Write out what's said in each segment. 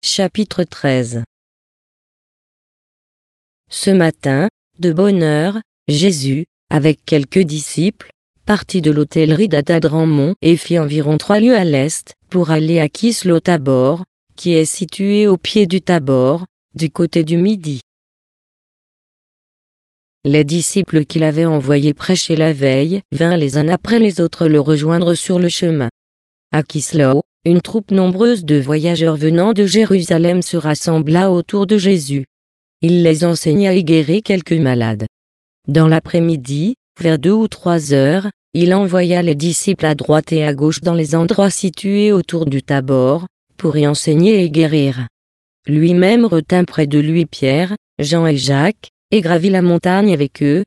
Chapitre 13. Ce matin, de bonne heure, Jésus, avec quelques disciples, partit de l'hôtellerie d'Adadramon et fit environ 3 lieues à l'est, pour aller à Kisloth-Tabor, qui est situé au pied du Tabor, du côté du Midi. Les disciples qu'il avait envoyés prêcher la veille vinrent les uns après les autres le rejoindre sur le chemin. À Kisloth, une troupe nombreuse de voyageurs venant de Jérusalem se rassembla autour de Jésus. Il les enseigna et guérit quelques malades. Dans l'après-midi, vers 2 ou 3 heures, il envoya les disciples à droite et à gauche dans les endroits situés autour du Tabor, pour y enseigner et guérir. Lui-même retint près de lui Pierre, Jean et Jacques, et gravit la montagne avec eux.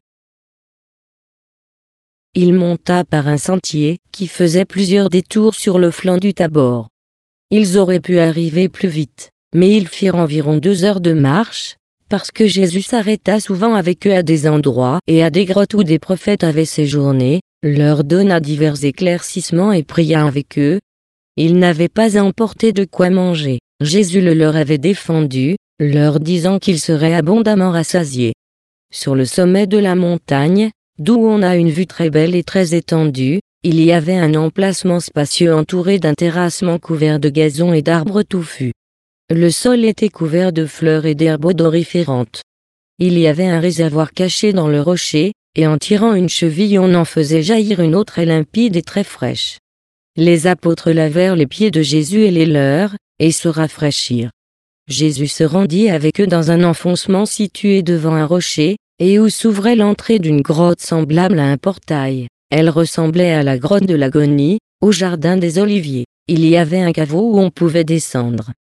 Il monta par un sentier qui faisait plusieurs détours sur le flanc du Tabor. Ils auraient pu arriver plus vite, mais ils firent environ 2 heures de marche, parce que Jésus s'arrêta souvent avec eux à des endroits et à des grottes où des prophètes avaient séjourné, leur donna divers éclaircissements et pria avec eux. Ils n'avaient pas emporté de quoi manger. Jésus le leur avait défendu, leur disant qu'ils seraient abondamment rassasiés. Sur le sommet de la montagne, d'où on a une vue très belle et très étendue, il y avait un emplacement spacieux entouré d'un terrassement couvert de gazon et d'arbres touffus. Le sol était couvert de fleurs et d'herbes odoriférantes. Il y avait un réservoir caché dans le rocher, et en tirant une cheville on en faisait jaillir une eau très limpide et très fraîche. Les apôtres lavèrent les pieds de Jésus et les leurs, et se rafraîchirent. Jésus se rendit avec eux dans un enfoncement situé devant un rocher, et où s'ouvrait l'entrée d'une grotte semblable à un portail. Elle ressemblait à la grotte de l'Agonie, au jardin des Oliviers. Il y avait un caveau où on pouvait descendre.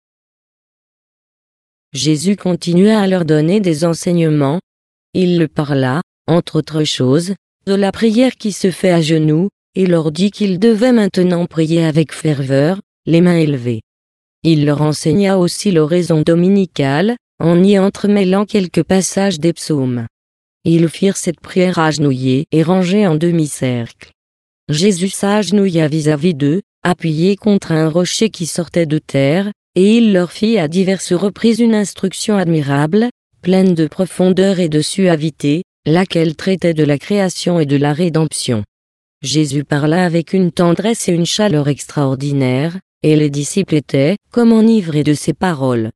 Jésus continua à leur donner des enseignements. Il leur parla, entre autres choses, de la prière qui se fait à genoux, et leur dit qu'ils devaient maintenant prier avec ferveur, les mains élevées. Il leur enseigna aussi l'oraison dominicale, en y entremêlant quelques passages des psaumes. Ils firent cette prière agenouillés et rangés en demi-cercle. Jésus s'agenouilla vis-à-vis d'eux, appuyé contre un rocher qui sortait de terre, et il leur fit à diverses reprises une instruction admirable, pleine de profondeur et de suavité, laquelle traitait de la création et de la rédemption. Jésus parla avec une tendresse et une chaleur extraordinaires, et les disciples étaient, comme enivrés de ses paroles.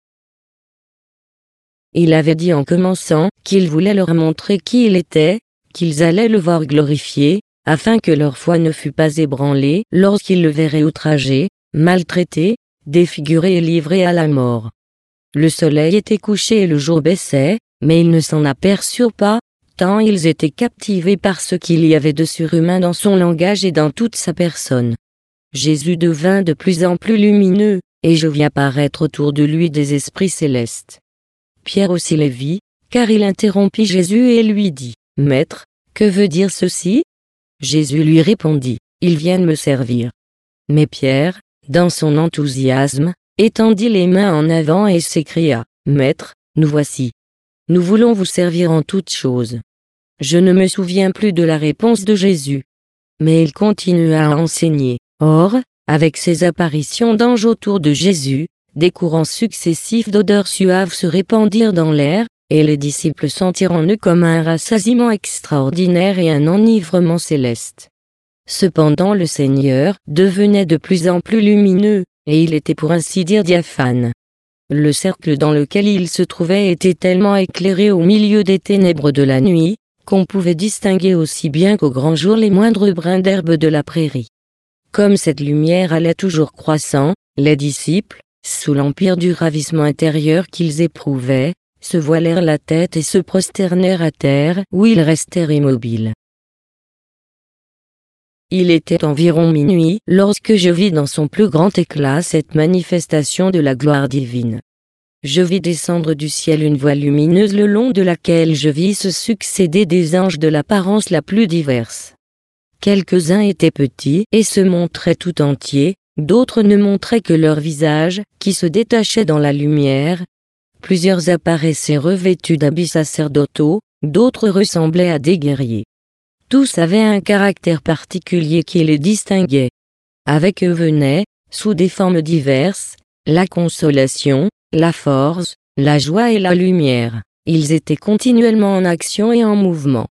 Il avait dit en commençant, qu'il voulait leur montrer qui il était, qu'ils allaient le voir glorifié, afin que leur foi ne fût pas ébranlée lorsqu'ils le verraient outragé, maltraité, défiguré et livré à la mort. Le soleil était couché et le jour baissait, mais ils ne s'en aperçurent pas, tant ils étaient captivés par ce qu'il y avait de surhumain dans son langage et dans toute sa personne. Jésus devint de plus en plus lumineux, et je vis apparaître autour de lui des esprits célestes. Pierre aussi les vit, car il interrompit Jésus et lui dit, « Maître, que veut dire ceci ?» Jésus lui répondit, « Ils viennent me servir. » Mais Pierre, dans son enthousiasme, étendit les mains en avant et s'écria, « Maître, nous voici. Nous voulons vous servir en toutes choses. » Je ne me souviens plus de la réponse de Jésus. Mais il continua à enseigner. Or, avec ces apparitions d'anges autour de Jésus, des courants successifs d'odeurs suaves se répandirent dans l'air, et les disciples sentirent en eux comme un rassasiement extraordinaire et un enivrement céleste. Cependant le Seigneur devenait de plus en plus lumineux, et il était pour ainsi dire diaphane. Le cercle dans lequel il se trouvait était tellement éclairé au milieu des ténèbres de la nuit, qu'on pouvait distinguer aussi bien qu'au grand jour les moindres brins d'herbe de la prairie. Comme cette lumière allait toujours croissant, les disciples, sous l'empire du ravissement intérieur qu'ils éprouvaient, se voilèrent la tête et se prosternèrent à terre, où ils restèrent immobiles. Il était environ minuit, lorsque je vis dans son plus grand éclat cette manifestation de la gloire divine. Je vis descendre du ciel une voile lumineuse le long de laquelle je vis se succéder des anges de l'apparence la plus diverse. Quelques-uns étaient petits et se montraient tout entiers, d'autres ne montraient que leur visage, qui se détachait dans la lumière. Plusieurs apparaissaient revêtus d'habits sacerdotaux, d'autres ressemblaient à des guerriers. Tous avaient un caractère particulier qui les distinguait. Avec eux venaient, sous des formes diverses, la consolation, la force, la joie et la lumière. Ils étaient continuellement en action et en mouvement.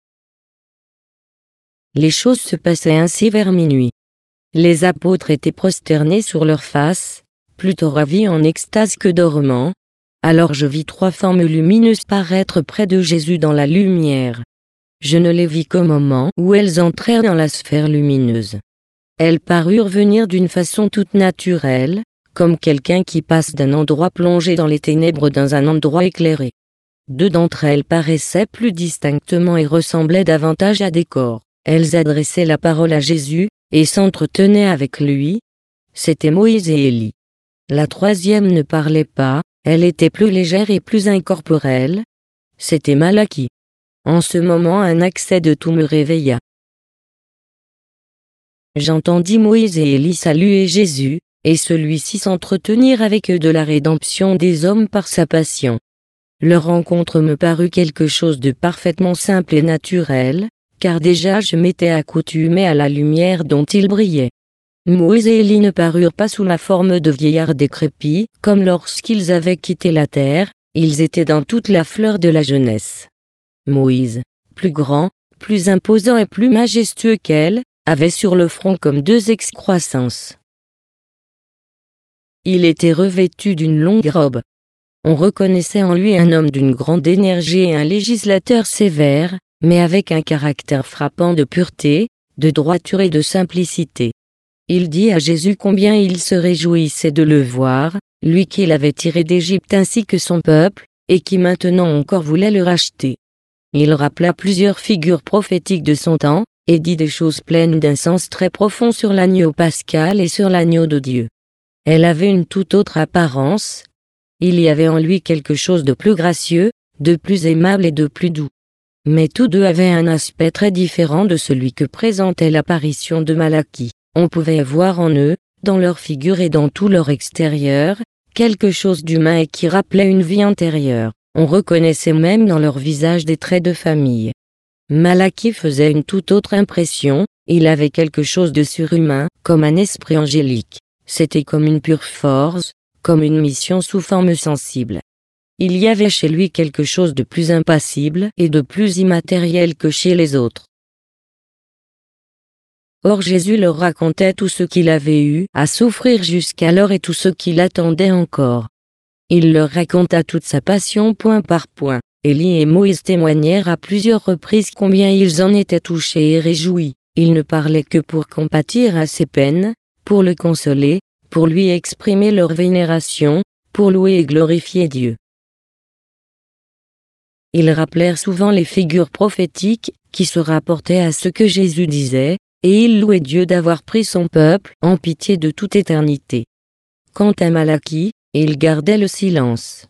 Les choses se passaient ainsi vers minuit. Les apôtres étaient prosternés sur leurs faces, plutôt ravis en extase que dormants. Alors je vis 3 formes lumineuses paraître près de Jésus dans la lumière. Je ne les vis qu'au moment où elles entrèrent dans la sphère lumineuse. Elles parurent venir d'une façon toute naturelle, comme quelqu'un qui passe d'un endroit plongé dans les ténèbres dans un endroit éclairé. 2 d'entre elles paraissaient plus distinctement et ressemblaient davantage à des corps. Elles adressaient la parole à Jésus, et s'entretenaient avec lui. C'étaient Moïse et Élie. La 3e ne parlait pas, elle était plus légère et plus incorporelle. C'était Malachie. En ce moment un accès de tout me réveilla. J'entendis Moïse et Élie saluer Jésus, et celui-ci s'entretenir avec eux de la rédemption des hommes par sa passion. Leur rencontre me parut quelque chose de parfaitement simple et naturel, car déjà je m'étais accoutumé à la lumière dont ils brillaient. Moïse et Élie ne parurent pas sous la forme de vieillards décrépits, comme lorsqu'ils avaient quitté la terre, ils étaient dans toute la fleur de la jeunesse. Moïse, plus grand, plus imposant et plus majestueux qu'elle, avait sur le front comme 2 excroissances. Il était revêtu d'une longue robe. On reconnaissait en lui un homme d'une grande énergie et un législateur sévère, mais avec un caractère frappant de pureté, de droiture et de simplicité. Il dit à Jésus combien il se réjouissait de le voir, lui qu'il avait tiré d'Égypte ainsi que son peuple, et qui maintenant encore voulait le racheter. Il rappela plusieurs figures prophétiques de son temps, et dit des choses pleines d'un sens très profond sur l'agneau pascal et sur l'agneau de Dieu. Elle avait une toute autre apparence. Il y avait en lui quelque chose de plus gracieux, de plus aimable et de plus doux. Mais tous 2 avaient un aspect très différent de celui que présentait l'apparition de Malachie. On pouvait voir en eux, dans leur figure et dans tout leur extérieur, quelque chose d'humain et qui rappelait une vie antérieure. On reconnaissait même dans leur visage des traits de famille. Malachie faisait une toute autre impression, il avait quelque chose de surhumain, comme un esprit angélique. C'était comme une pure force, comme une mission sous forme sensible. Il y avait chez lui quelque chose de plus impassible et de plus immatériel que chez les autres. Or Jésus leur racontait tout ce qu'il avait eu à souffrir jusqu'alors et tout ce qu'il attendait encore. Il leur raconta toute sa passion point par point. Élie et Moïse témoignèrent à plusieurs reprises combien ils en étaient touchés et réjouis. Ils ne parlaient que pour compatir à ses peines, pour le consoler, pour lui exprimer leur vénération, pour louer et glorifier Dieu. Ils rappelèrent souvent les figures prophétiques, qui se rapportaient à ce que Jésus disait, et ils louaient Dieu d'avoir pris son peuple en pitié de toute éternité. Quant à Malachie, il gardait le silence.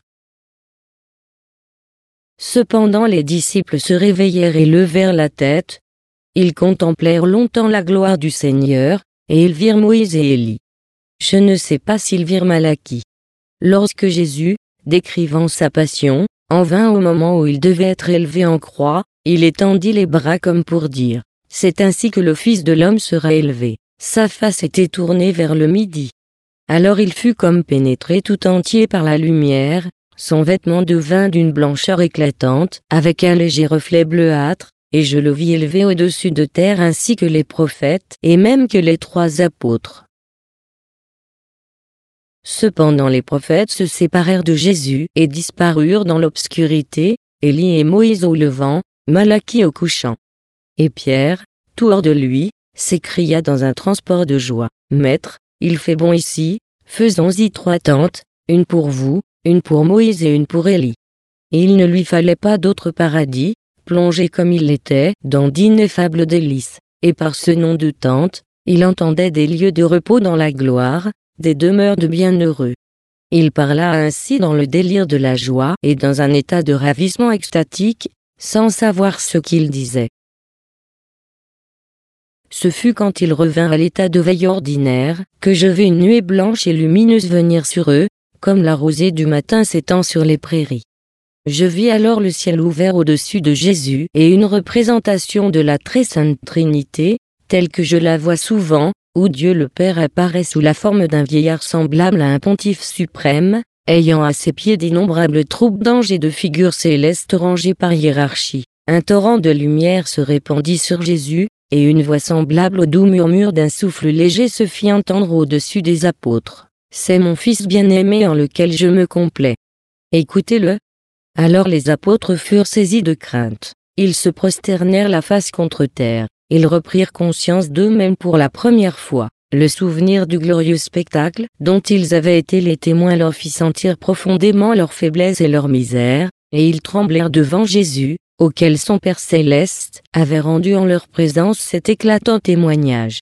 Cependant les disciples se réveillèrent et levèrent la tête. Ils contemplèrent longtemps la gloire du Seigneur, et ils virent Moïse et Élie. Je ne sais pas s'ils virent Malachie. Lorsque Jésus, décrivant sa passion, en vint au moment où il devait être élevé en croix, il étendit les bras comme pour dire, « C'est ainsi que le Fils de l'homme sera élevé. » Sa face était tournée vers le midi. Alors il fut comme pénétré tout entier par la lumière, son vêtement devint d'une blancheur éclatante, avec un léger reflet bleuâtre, et je le vis élevé au-dessus de terre ainsi que les prophètes, et même que les 3 apôtres. Cependant les prophètes se séparèrent de Jésus et disparurent dans l'obscurité, Élie et Moïse au levant, Malachie au couchant. Et Pierre, tout hors de lui, s'écria dans un transport de joie, « Maître, il fait bon ici, faisons-y 3 tentes, une pour vous, une pour Moïse et une pour Élie. » Et il ne lui fallait pas d'autre paradis, plongé comme il l'était dans d'ineffables délices, et par ce nom de tente, il entendait des lieux de repos dans la gloire, des demeures de bienheureux. Il parla ainsi dans le délire de la joie et dans un état de ravissement extatique, sans savoir ce qu'il disait. Ce fut quand il revint à l'état de veille ordinaire, que je vis une nuée blanche et lumineuse venir sur eux, comme la rosée du matin s'étend sur les prairies. Je vis alors le ciel ouvert au-dessus de Jésus et une représentation de la très sainte Trinité, telle que je la vois souvent, où Dieu le Père apparaît sous la forme d'un vieillard semblable à un pontife suprême, ayant à ses pieds d'innombrables troupes d'anges et de figures célestes rangées par hiérarchie. Un torrent de lumière se répandit sur Jésus, et une voix semblable au doux murmure d'un souffle léger se fit entendre au-dessus des apôtres. « C'est mon Fils bien-aimé en lequel je me complais. Écoutez-le. » Alors les apôtres furent saisis de crainte. Ils se prosternèrent la face contre terre. Ils reprirent conscience d'eux-mêmes pour la première fois. Le souvenir du glorieux spectacle, dont ils avaient été les témoins, leur fit sentir profondément leur faiblesse et leur misère, et ils tremblèrent devant Jésus, auquel son Père céleste avait rendu en leur présence cet éclatant témoignage.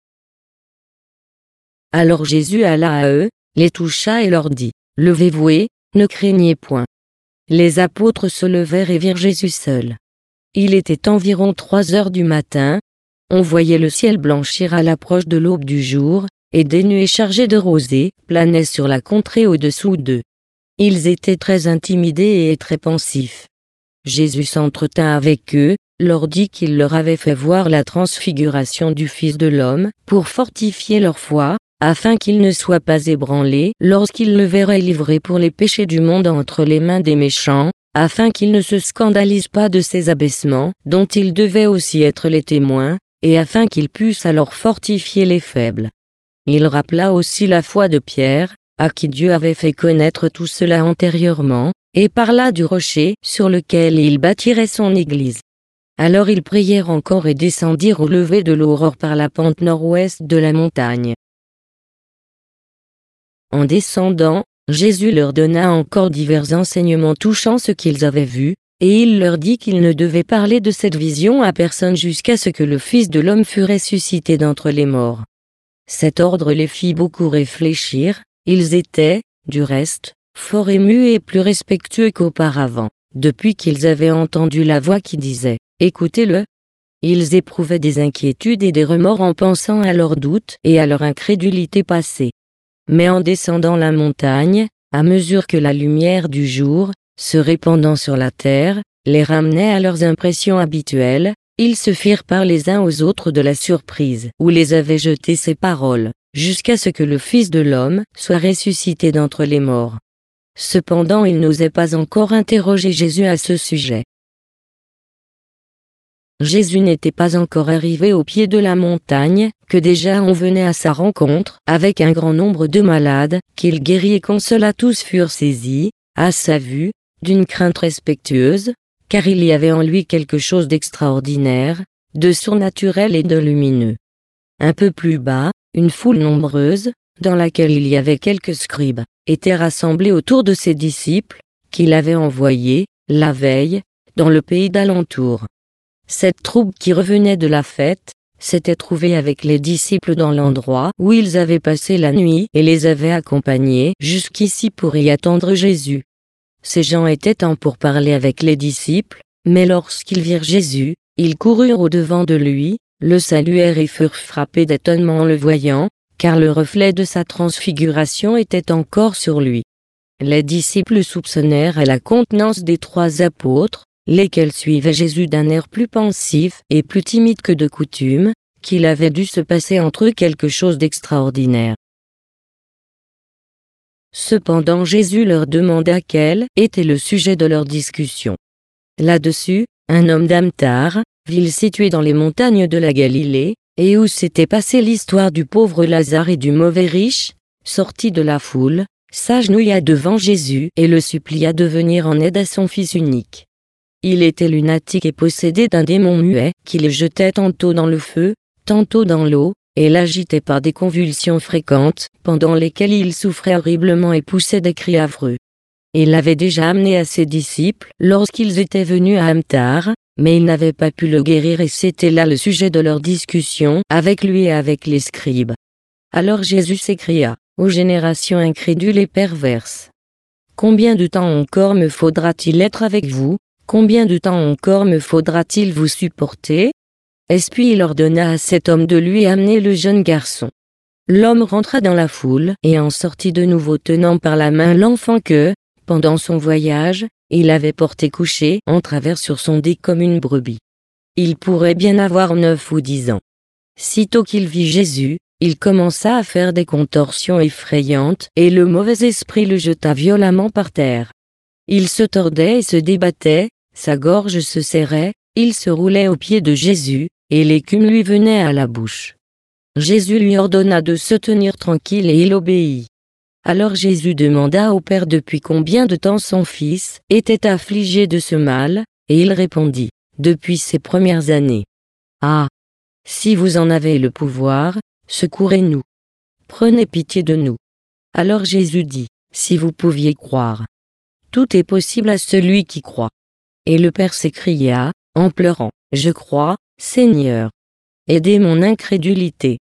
Alors Jésus alla à eux, les toucha et leur dit : « Levez-vous et ne craignez point. » Les apôtres se levèrent et virent Jésus seul. Il était environ 3 heures du matin. On voyait le ciel blanchir à l'approche de l'aube du jour, et des nuées chargées de rosée planaient sur la contrée au-dessous d'eux. Ils étaient très intimidés et très pensifs. Jésus s'entretint avec eux, leur dit qu'il leur avait fait voir la transfiguration du Fils de l'homme, pour fortifier leur foi, afin qu'ils ne soient pas ébranlés lorsqu'ils le verraient livré pour les péchés du monde entre les mains des méchants, afin qu'ils ne se scandalisent pas de ces abaissements, dont ils devaient aussi être les témoins, et afin qu'ils puissent alors fortifier les faibles. Il rappela aussi la foi de Pierre, à qui Dieu avait fait connaître tout cela antérieurement, et parla du rocher sur lequel il bâtirait son église. Alors ils prièrent encore et descendirent au lever de l'aurore par la pente nord-ouest de la montagne. En descendant, Jésus leur donna encore divers enseignements touchant ce qu'ils avaient vu, et il leur dit qu'ils ne devaient parler de cette vision à personne jusqu'à ce que le Fils de l'homme fût ressuscité d'entre les morts. Cet ordre les fit beaucoup réfléchir, ils étaient, du reste, fort émus et plus respectueux qu'auparavant, depuis qu'ils avaient entendu la voix qui disait « Écoutez-le ». Ils éprouvaient des inquiétudes et des remords en pensant à leurs doutes et à leur incrédulité passée. Mais en descendant la montagne, à mesure que la lumière du jour, se répandant sur la terre, les ramenait à leurs impressions habituelles, ils se firent part les uns aux autres de la surprise où les avaient jetés ces paroles, jusqu'à ce que le Fils de l'homme soit ressuscité d'entre les morts. Cependant ils n'osaient pas encore interroger Jésus à ce sujet. Jésus n'était pas encore arrivé au pied de la montagne, que déjà on venait à sa rencontre, avec un grand nombre de malades, qu'il guérit et consola. Tous furent saisis, à sa vue, d'une crainte respectueuse, car il y avait en lui quelque chose d'extraordinaire, de surnaturel et de lumineux. Un peu plus bas, une foule nombreuse, dans laquelle il y avait quelques scribes, était rassemblée autour de ses disciples, qu'il avait envoyés, la veille, dans le pays d'alentour. Cette troupe qui revenait de la fête, s'était trouvée avec les disciples dans l'endroit où ils avaient passé la nuit et les avait accompagnés jusqu'ici pour y attendre Jésus. Ces gens étaient en pourparlers avec les disciples, mais lorsqu'ils virent Jésus, ils coururent au-devant de lui, le saluèrent et furent frappés d'étonnement en le voyant, car le reflet de sa transfiguration était encore sur lui. Les disciples soupçonnèrent à la contenance des 3 apôtres, lesquels suivaient Jésus d'un air plus pensif et plus timide que de coutume, qu'il avait dû se passer entre eux quelque chose d'extraordinaire. Cependant Jésus leur demanda quel était le sujet de leur discussion. Là-dessus, un homme d'Amtar, ville située dans les montagnes de la Galilée, et où s'était passée l'histoire du pauvre Lazare et du mauvais riche, sortit de la foule, s'agenouilla devant Jésus et le supplia de venir en aide à son fils unique. Il était lunatique et possédé d'un démon muet qui le jetait tantôt dans le feu, tantôt dans l'eau, et l'agitait par des convulsions fréquentes, pendant lesquelles il souffrait horriblement et poussait des cris affreux. Il l'avait déjà amené à ses disciples lorsqu'ils étaient venus à Amtar, mais ils n'avaient pas pu le guérir et c'était là le sujet de leur discussion avec lui et avec les scribes. Alors Jésus s'écria : « Ô génération incrédule et perverse! Combien de temps encore me faudra-t-il être avec vous ? Combien de temps encore me faudra-t-il vous supporter ? » Puis il ordonna à cet homme de lui amener le jeune garçon. L'homme rentra dans la foule et en sortit de nouveau tenant par la main l'enfant que, pendant son voyage, il avait porté couché en travers sur son dé comme une brebis. Il pourrait bien avoir 9 ou 10 ans. Sitôt qu'il vit Jésus, il commença à faire des contorsions effrayantes et le mauvais esprit le jeta violemment par terre. Il se tordait et se débattait, sa gorge se serrait, il se roulait aux pieds de Jésus, et l'écume lui venait à la bouche. Jésus lui ordonna de se tenir tranquille et il obéit. Alors Jésus demanda au Père depuis combien de temps son fils était affligé de ce mal, et il répondit, depuis ses premières années. Ah! Si vous en avez le pouvoir, secourez-nous. Prenez pitié de nous. Alors Jésus dit, si vous pouviez croire. Tout est possible à celui qui croit. Et le Père s'écria, en pleurant, je crois, Seigneur. Aidez mon incrédulité.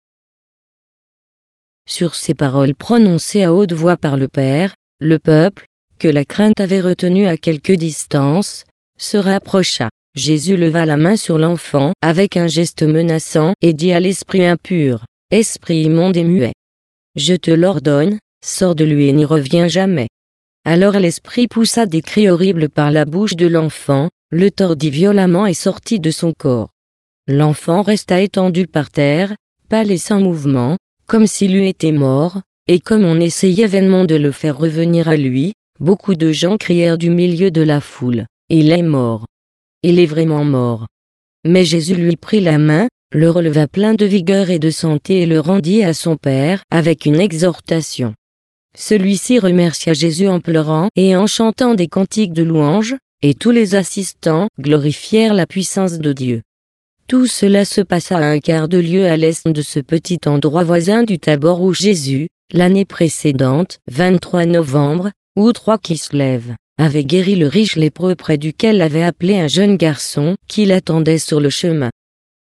Sur ces paroles prononcées à haute voix par le Père, le peuple, que la crainte avait retenu à quelque distance, se rapprocha. Jésus leva la main sur l'enfant avec un geste menaçant et dit à l'esprit impur, « Esprit immonde et muet, je te l'ordonne, sors de lui et n'y reviens jamais. » Alors l'esprit poussa des cris horribles par la bouche de l'enfant, le tordit violemment et sortit de son corps. L'enfant resta étendu par terre, pâle et sans mouvement, comme s'il eût été mort, et comme on essayait vainement de le faire revenir à lui, beaucoup de gens crièrent du milieu de la foule, « Il est mort. Il est vraiment mort. » Mais Jésus lui prit la main, le releva plein de vigueur et de santé et le rendit à son Père avec une exhortation. Celui-ci remercia Jésus en pleurant et en chantant des cantiques de louange, et tous les assistants glorifièrent la puissance de Dieu. Tout cela se passa à un quart de lieue à l'est de ce petit endroit voisin du Tabor où Jésus, l'année précédente, 23 novembre, ou 3 Kislev, avait guéri le riche lépreux près duquel avait appelé un jeune garçon qui l'attendait sur le chemin.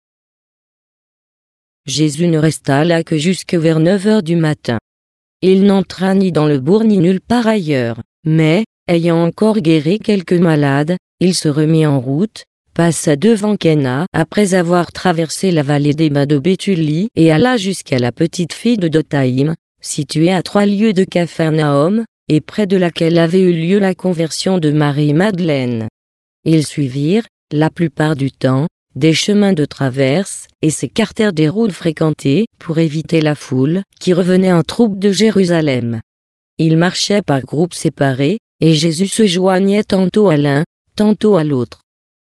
Jésus ne resta là que jusque vers 9 heures du matin. Il n'entra ni dans le bourg ni nulle part ailleurs, mais, ayant encore guéri quelques malades, il se remit en route, passa devant Cana après avoir traversé la vallée des Bas de Béthulie et alla jusqu'à la petite fille de Dothaïm, située à 3 lieues de Capharnaüm, et près de laquelle avait eu lieu la conversion de Marie-Madeleine. Ils suivirent, la plupart du temps, des chemins de traverse, et s'écartèrent des routes fréquentées pour éviter la foule qui revenait en troupe de Jérusalem. Ils marchaient par groupes séparés, et Jésus se joignait tantôt à l'un, tantôt à l'autre.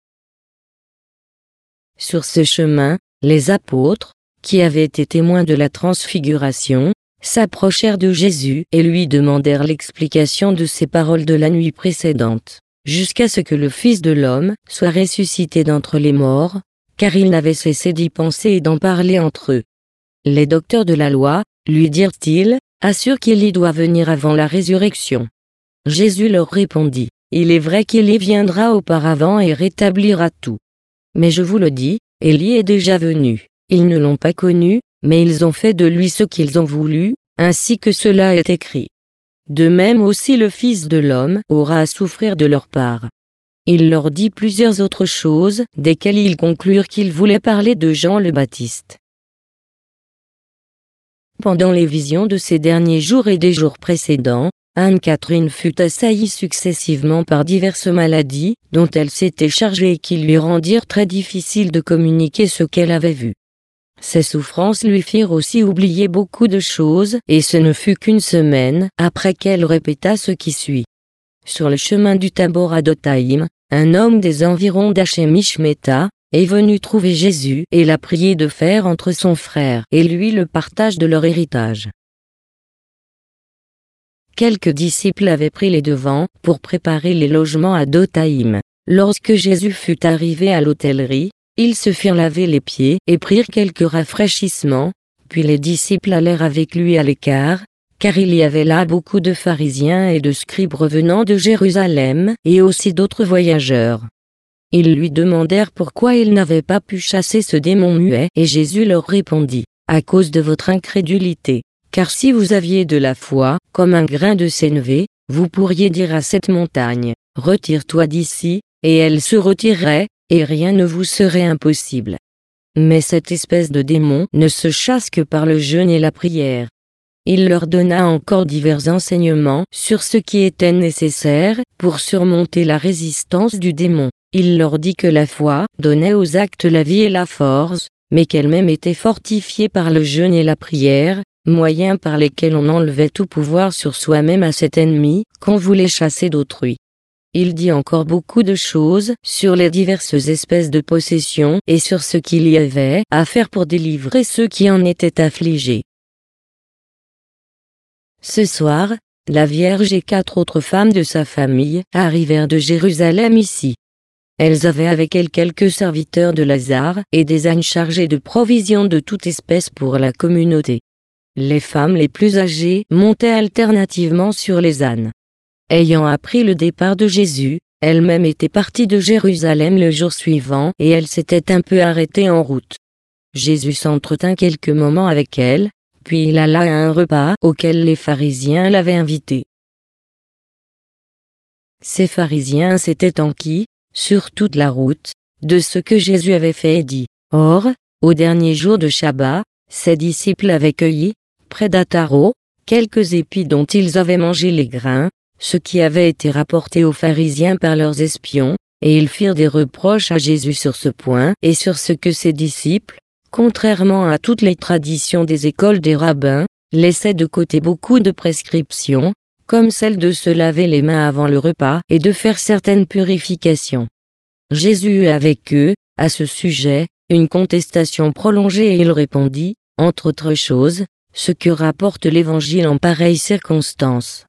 Sur ce chemin, les apôtres, qui avaient été témoins de la transfiguration, s'approchèrent de Jésus et lui demandèrent l'explication de ces paroles de la nuit précédente, jusqu'à ce que le Fils de l'homme soit ressuscité d'entre les morts, car ils n'avaient cessé d'y penser et d'en parler entre eux. Les docteurs de la loi, lui dirent-ils, assurent qu'il y doit venir avant la résurrection. Jésus leur répondit, il est vrai qu'il y viendra auparavant et rétablira tout. Mais je vous le dis, Élie est déjà venu, ils ne l'ont pas connu, mais ils ont fait de lui ce qu'ils ont voulu, ainsi que cela est écrit. De même aussi le Fils de l'homme aura à souffrir de leur part. Il leur dit plusieurs autres choses, desquelles ils conclurent qu'il voulait parler de Jean le Baptiste. Pendant les visions de ces derniers jours et des jours précédents, Anne-Catherine fut assaillie successivement par diverses maladies, dont elle s'était chargée et qui lui rendirent très difficile de communiquer ce qu'elle avait vu. Ces souffrances lui firent aussi oublier beaucoup de choses, et ce ne fut qu'une semaine après qu'elle répéta ce qui suit. Sur le chemin du Tabor à Dothaïm, un homme des environs d'Hachémishméta est venu trouver Jésus et l'a prié de faire entre son frère et lui le partage de leur héritage. Quelques disciples avaient pris les devants pour préparer les logements à Dothaïm. Lorsque Jésus fut arrivé à l'hôtellerie, ils se firent laver les pieds et prirent quelques rafraîchissements, puis les disciples allèrent avec lui à l'écart, car il y avait là beaucoup de pharisiens et de scribes revenant de Jérusalem et aussi d'autres voyageurs. Ils lui demandèrent pourquoi il n'avait pas pu chasser ce démon muet et Jésus leur répondit, « À cause de votre incrédulité. Car si vous aviez de la foi, comme un grain de sénévé, vous pourriez dire à cette montagne, « Retire-toi d'ici », et elle se retirerait, et rien ne vous serait impossible. Mais cette espèce de démon ne se chasse que par le jeûne et la prière. Il leur donna encore divers enseignements sur ce qui était nécessaire pour surmonter la résistance du démon. Il leur dit que la foi donnait aux actes la vie et la force, mais qu'elle-même était fortifiée par le jeûne et la prière, moyens par lesquels on enlevait tout pouvoir sur soi-même à cet ennemi qu'on voulait chasser d'autrui. Il dit encore beaucoup de choses sur les diverses espèces de possessions et sur ce qu'il y avait à faire pour délivrer ceux qui en étaient affligés. Ce soir, la Vierge et 4 autres femmes de sa famille arrivèrent de Jérusalem ici. Elles avaient avec elles quelques serviteurs de Lazare et des ânes chargés de provisions de toute espèce pour la communauté. Les femmes les plus âgées montaient alternativement sur les ânes. Ayant appris le départ de Jésus, elle-même était partie de Jérusalem le jour suivant et elle s'était un peu arrêtée en route. Jésus s'entretint quelques moments avec elle, puis il alla à un repas auquel les pharisiens l'avaient invité. Ces pharisiens s'étaient enquis, sur toute la route, de ce que Jésus avait fait et dit. Or, au dernier jour de Shabbat, ses disciples avaient cueilli, près d'Ataro, quelques épis dont ils avaient mangé les grains, ce qui avait été rapporté aux pharisiens par leurs espions, et ils firent des reproches à Jésus sur ce point et sur ce que ses disciples, contrairement à toutes les traditions des écoles des rabbins, laissaient de côté beaucoup de prescriptions, comme celle de se laver les mains avant le repas et de faire certaines purifications. Jésus eut avec eux, à ce sujet, une contestation prolongée et il répondit, entre autres choses, ce que rapporte l'Évangile en pareille circonstance.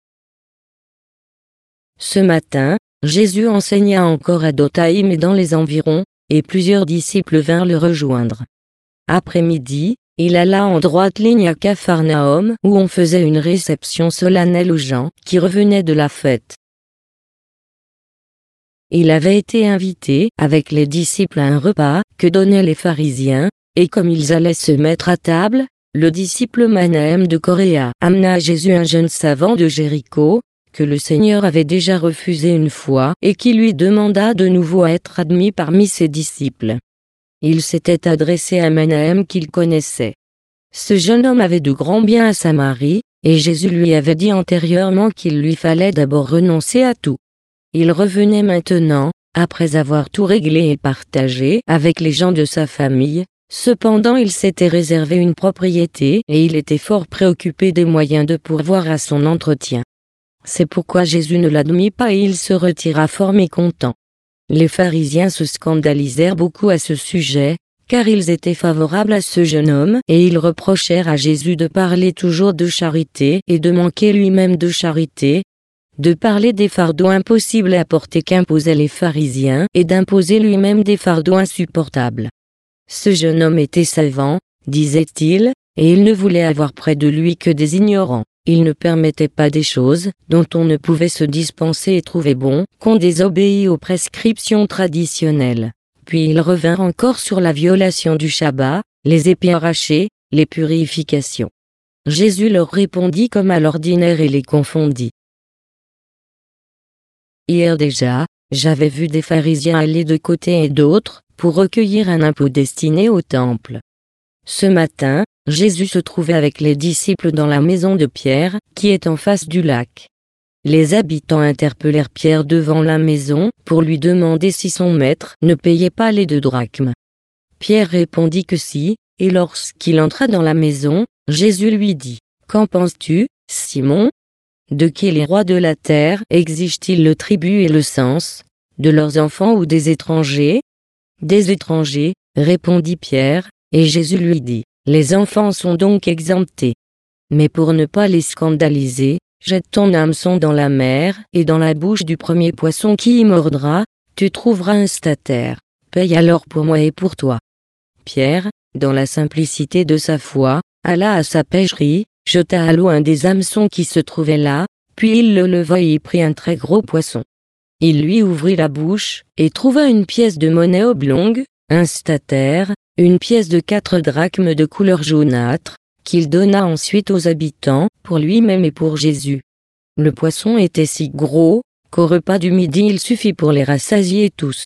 Ce matin, Jésus enseigna encore à Dothaïm et dans les environs, et plusieurs disciples vinrent le rejoindre. Après-midi, il alla en droite ligne à Capharnaüm où on faisait une réception solennelle aux gens qui revenaient de la fête. Il avait été invité avec les disciples à un repas que donnaient les pharisiens, et comme ils allaient se mettre à table, le disciple Manahem de Coréa amena à Jésus un jeune savant de Jéricho, que le Seigneur avait déjà refusé une fois et qui lui demanda de nouveau à être admis parmi ses disciples. Il s'était adressé à Manahem qu'il connaissait. Ce jeune homme avait de grands biens à Samarie, et Jésus lui avait dit antérieurement qu'il lui fallait d'abord renoncer à tout. Il revenait maintenant, après avoir tout réglé et partagé avec les gens de sa famille, cependant il s'était réservé une propriété et il était fort préoccupé des moyens de pourvoir à son entretien. C'est pourquoi Jésus ne l'admit pas et il se retira fort mécontent. Les pharisiens se scandalisèrent beaucoup à ce sujet, car ils étaient favorables à ce jeune homme et ils reprochèrent à Jésus de parler toujours de charité et de manquer lui-même de charité, de parler des fardeaux impossibles à porter qu'imposaient les pharisiens et d'imposer lui-même des fardeaux insupportables. Ce jeune homme était savant, disait-il, et il ne voulait avoir près de lui que des ignorants. Il ne permettait pas des choses dont on ne pouvait se dispenser et trouver bon qu'on désobéit aux prescriptions traditionnelles. Puis ils revinrent encore sur la violation du Shabbat, les épis arrachés, les purifications. Jésus leur répondit comme à l'ordinaire et les confondit. Hier déjà, j'avais vu des pharisiens aller de côté et d'autre, pour recueillir un impôt destiné au temple. Ce matin, Jésus se trouvait avec les disciples dans la maison de Pierre, qui est en face du lac. Les habitants interpellèrent Pierre devant la maison, pour lui demander si son maître ne payait pas les 2 drachmes. Pierre répondit que si, et lorsqu'il entra dans la maison, Jésus lui dit, « Qu'en penses-tu, Simon ? De qui les rois de la terre exigent-ils le tribut et le cens, de leurs enfants ou des étrangers ? » Des étrangers, répondit Pierre, et Jésus lui dit, « Les enfants sont donc exemptés. Mais pour ne pas les scandaliser, jette ton hameçon dans la mer, et dans la bouche du premier poisson qui y mordra, tu trouveras un stataire. Paye alors pour moi et pour toi. » Pierre, dans la simplicité de sa foi, alla à sa pêcherie, jeta à l'eau un des hameçons qui se trouvait là, puis il le leva et y prit un très gros poisson. Il lui ouvrit la bouche, et trouva une pièce de monnaie oblongue, un stataire, une pièce de 4 drachmes de couleur jaunâtre, qu'il donna ensuite aux habitants, pour lui-même et pour Jésus. Le poisson était si gros, qu'au repas du midi il suffit pour les rassasier tous.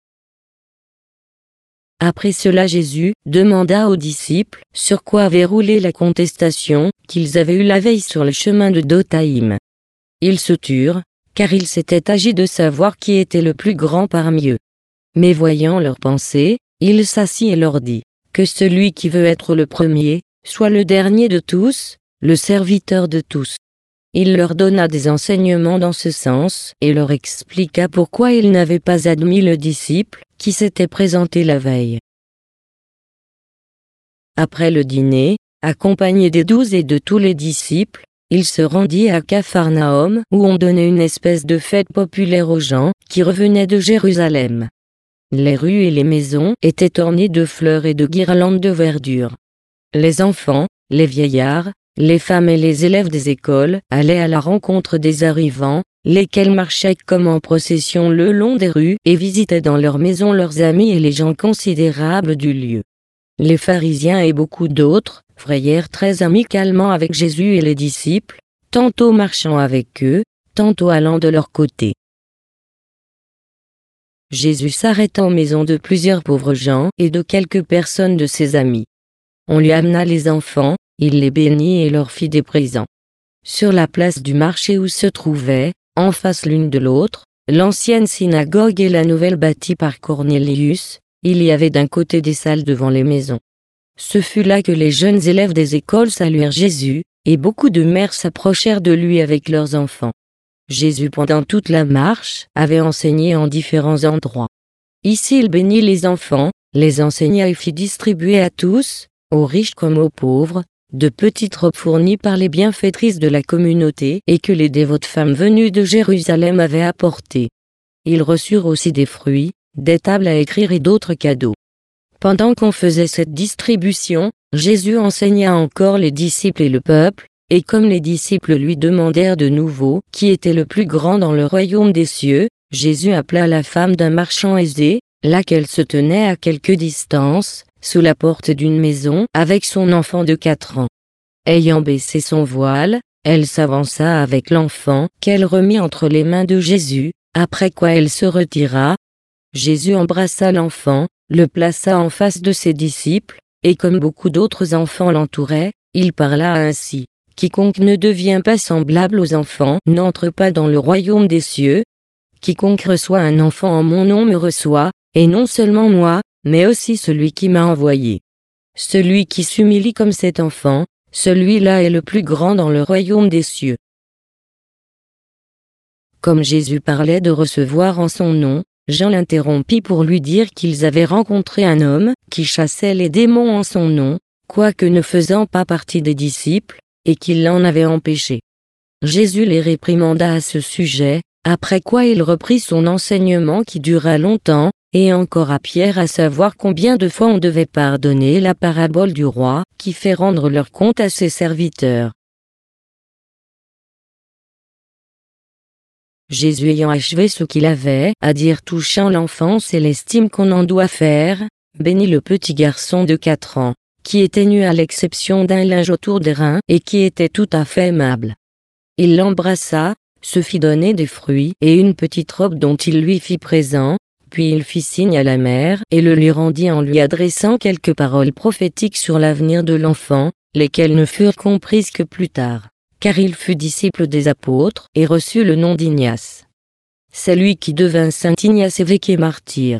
Après cela Jésus demanda aux disciples sur quoi avait roulé la contestation qu'ils avaient eue la veille sur le chemin de Dothaïm. Ils se turent, car il s'était agi de savoir qui était le plus grand parmi eux. Mais voyant leurs pensées, il s'assit et leur dit, « que celui qui veut être le premier, soit le dernier de tous, le serviteur de tous. Il leur donna des enseignements dans ce sens et leur expliqua pourquoi il n'avait pas admis le disciple qui s'était présenté la veille. Après le dîner, accompagné des 12 et de tous les disciples, il se rendit à Capharnaüm où on donnait une espèce de fête populaire aux gens qui revenaient de Jérusalem. Les rues et les maisons étaient ornées de fleurs et de guirlandes de verdure. Les enfants, les vieillards, les femmes et les élèves des écoles allaient à la rencontre des arrivants, lesquels marchaient comme en procession le long des rues et visitaient dans leurs maisons leurs amis et les gens considérables du lieu. Les pharisiens et beaucoup d'autres frayèrent très amicalement avec Jésus et les disciples, tantôt marchant avec eux, tantôt allant de leur côté. Jésus s'arrêta aux maisons de plusieurs pauvres gens et de quelques personnes de ses amis. On lui amena les enfants, il les bénit et leur fit des présents. Sur la place du marché où se trouvaient, en face l'une de l'autre, l'ancienne synagogue et la nouvelle bâtie par Cornélius, il y avait d'un côté des salles devant les maisons. Ce fut là que les jeunes élèves des écoles saluèrent Jésus, et beaucoup de mères s'approchèrent de lui avec leurs enfants. Jésus pendant toute la marche avait enseigné en différents endroits. Ici il bénit les enfants, les enseigna et fit distribuer à tous, aux riches comme aux pauvres, de petites robes fournies par les bienfaitrices de la communauté et que les dévotes femmes venues de Jérusalem avaient apportées. Ils reçurent aussi des fruits, des tables à écrire et d'autres cadeaux. Pendant qu'on faisait cette distribution, Jésus enseigna encore les disciples et le peuple, et comme les disciples lui demandèrent de nouveau qui était le plus grand dans le royaume des cieux, Jésus appela la femme d'un marchand aisé, laquelle se tenait à quelque distance, sous la porte d'une maison, avec son enfant de 4 ans. Ayant baissé son voile, elle s'avança avec l'enfant, qu'elle remit entre les mains de Jésus, après quoi elle se retira. Jésus embrassa l'enfant, le plaça en face de ses disciples, et comme beaucoup d'autres enfants l'entouraient, il parla ainsi. Quiconque ne devient pas semblable aux enfants n'entre pas dans le royaume des cieux. Quiconque reçoit un enfant en mon nom me reçoit, et non seulement moi, mais aussi celui qui m'a envoyé. Celui qui s'humilie comme cet enfant, celui-là est le plus grand dans le royaume des cieux. Comme Jésus parlait de recevoir en son nom, Jean l'interrompit pour lui dire qu'ils avaient rencontré un homme qui chassait les démons en son nom, quoique ne faisant pas partie des disciples, et qu'il l'en avait empêché. Jésus les réprimanda à ce sujet, après quoi il reprit son enseignement qui dura longtemps, et encore à Pierre à savoir combien de fois on devait pardonner la parabole du roi, qui fait rendre leur compte à ses serviteurs. Jésus ayant achevé ce qu'il avait à dire touchant l'enfance et l'estime qu'on en doit faire, bénit le petit garçon de 4 ans, qui était nu à l'exception d'un linge autour des reins et qui était tout à fait aimable. Il l'embrassa, se fit donner des fruits et une petite robe dont il lui fit présent, puis il fit signe à la mère et le lui rendit en lui adressant quelques paroles prophétiques sur l'avenir de l'enfant, lesquelles ne furent comprises que plus tard, car il fut disciple des apôtres et reçut le nom d'Ignace. C'est lui qui devint saint Ignace évêque et martyr.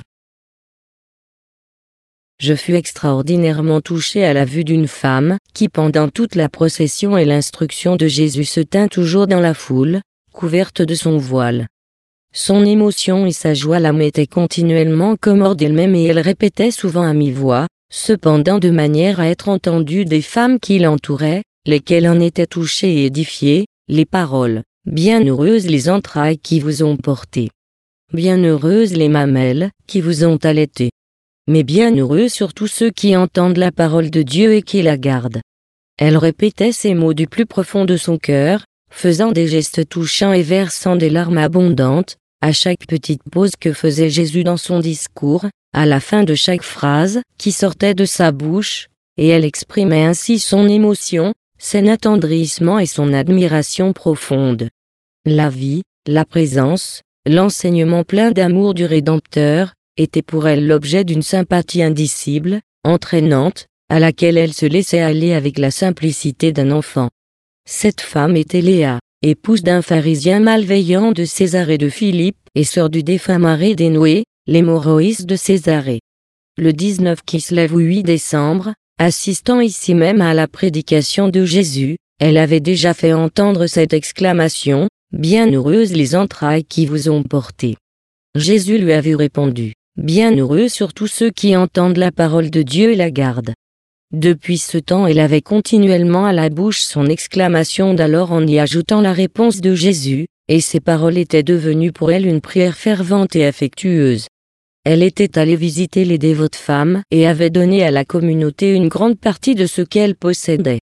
Je fus extraordinairement touché à la vue d'une femme, qui pendant toute la procession et l'instruction de Jésus se tint toujours dans la foule, couverte de son voile. Son émotion et sa joie la mettaient continuellement comme hors d'elle-même et elle répétait souvent à mi-voix, cependant de manière à être entendue des femmes qui l'entouraient, lesquelles en étaient touchées et édifiées, les paroles « Bienheureuses les entrailles qui vous ont porté. Bienheureuses les mamelles qui vous ont allaité. Mais bienheureux surtout ceux qui entendent la parole de Dieu et qui la gardent. » Elle répétait ces mots du plus profond de son cœur, faisant des gestes touchants et versant des larmes abondantes, à chaque petite pause que faisait Jésus dans son discours, à la fin de chaque phrase qui sortait de sa bouche, et elle exprimait ainsi son émotion, son attendrissement et son admiration profonde. La vie, la présence, l'enseignement plein d'amour du Rédempteur, étaient pour elle l'objet d'une sympathie indicible, entraînante, à laquelle elle se laissait aller avec la simplicité d'un enfant. Cette femme était Léa, épouse d'un pharisien malveillant de Césarée de Philippe et sœur du défunt mari d'Énoé, l'hémorroïs de Césarée. le 19 Kislev ou 8 décembre, assistant ici même à la prédication de Jésus, elle avait déjà fait entendre cette exclamation, « Bienheureuses les entrailles qui vous ont porté ». Jésus lui avait répondu, « Bienheureux surtout ceux qui entendent la parole de Dieu et la gardent ». Depuis ce temps elle avait continuellement à la bouche son exclamation d'alors en y ajoutant la réponse de Jésus, et ces paroles étaient devenues pour elle une prière fervente et affectueuse. Elle était allée visiter les dévotes femmes et avait donné à la communauté une grande partie de ce qu'elle possédait.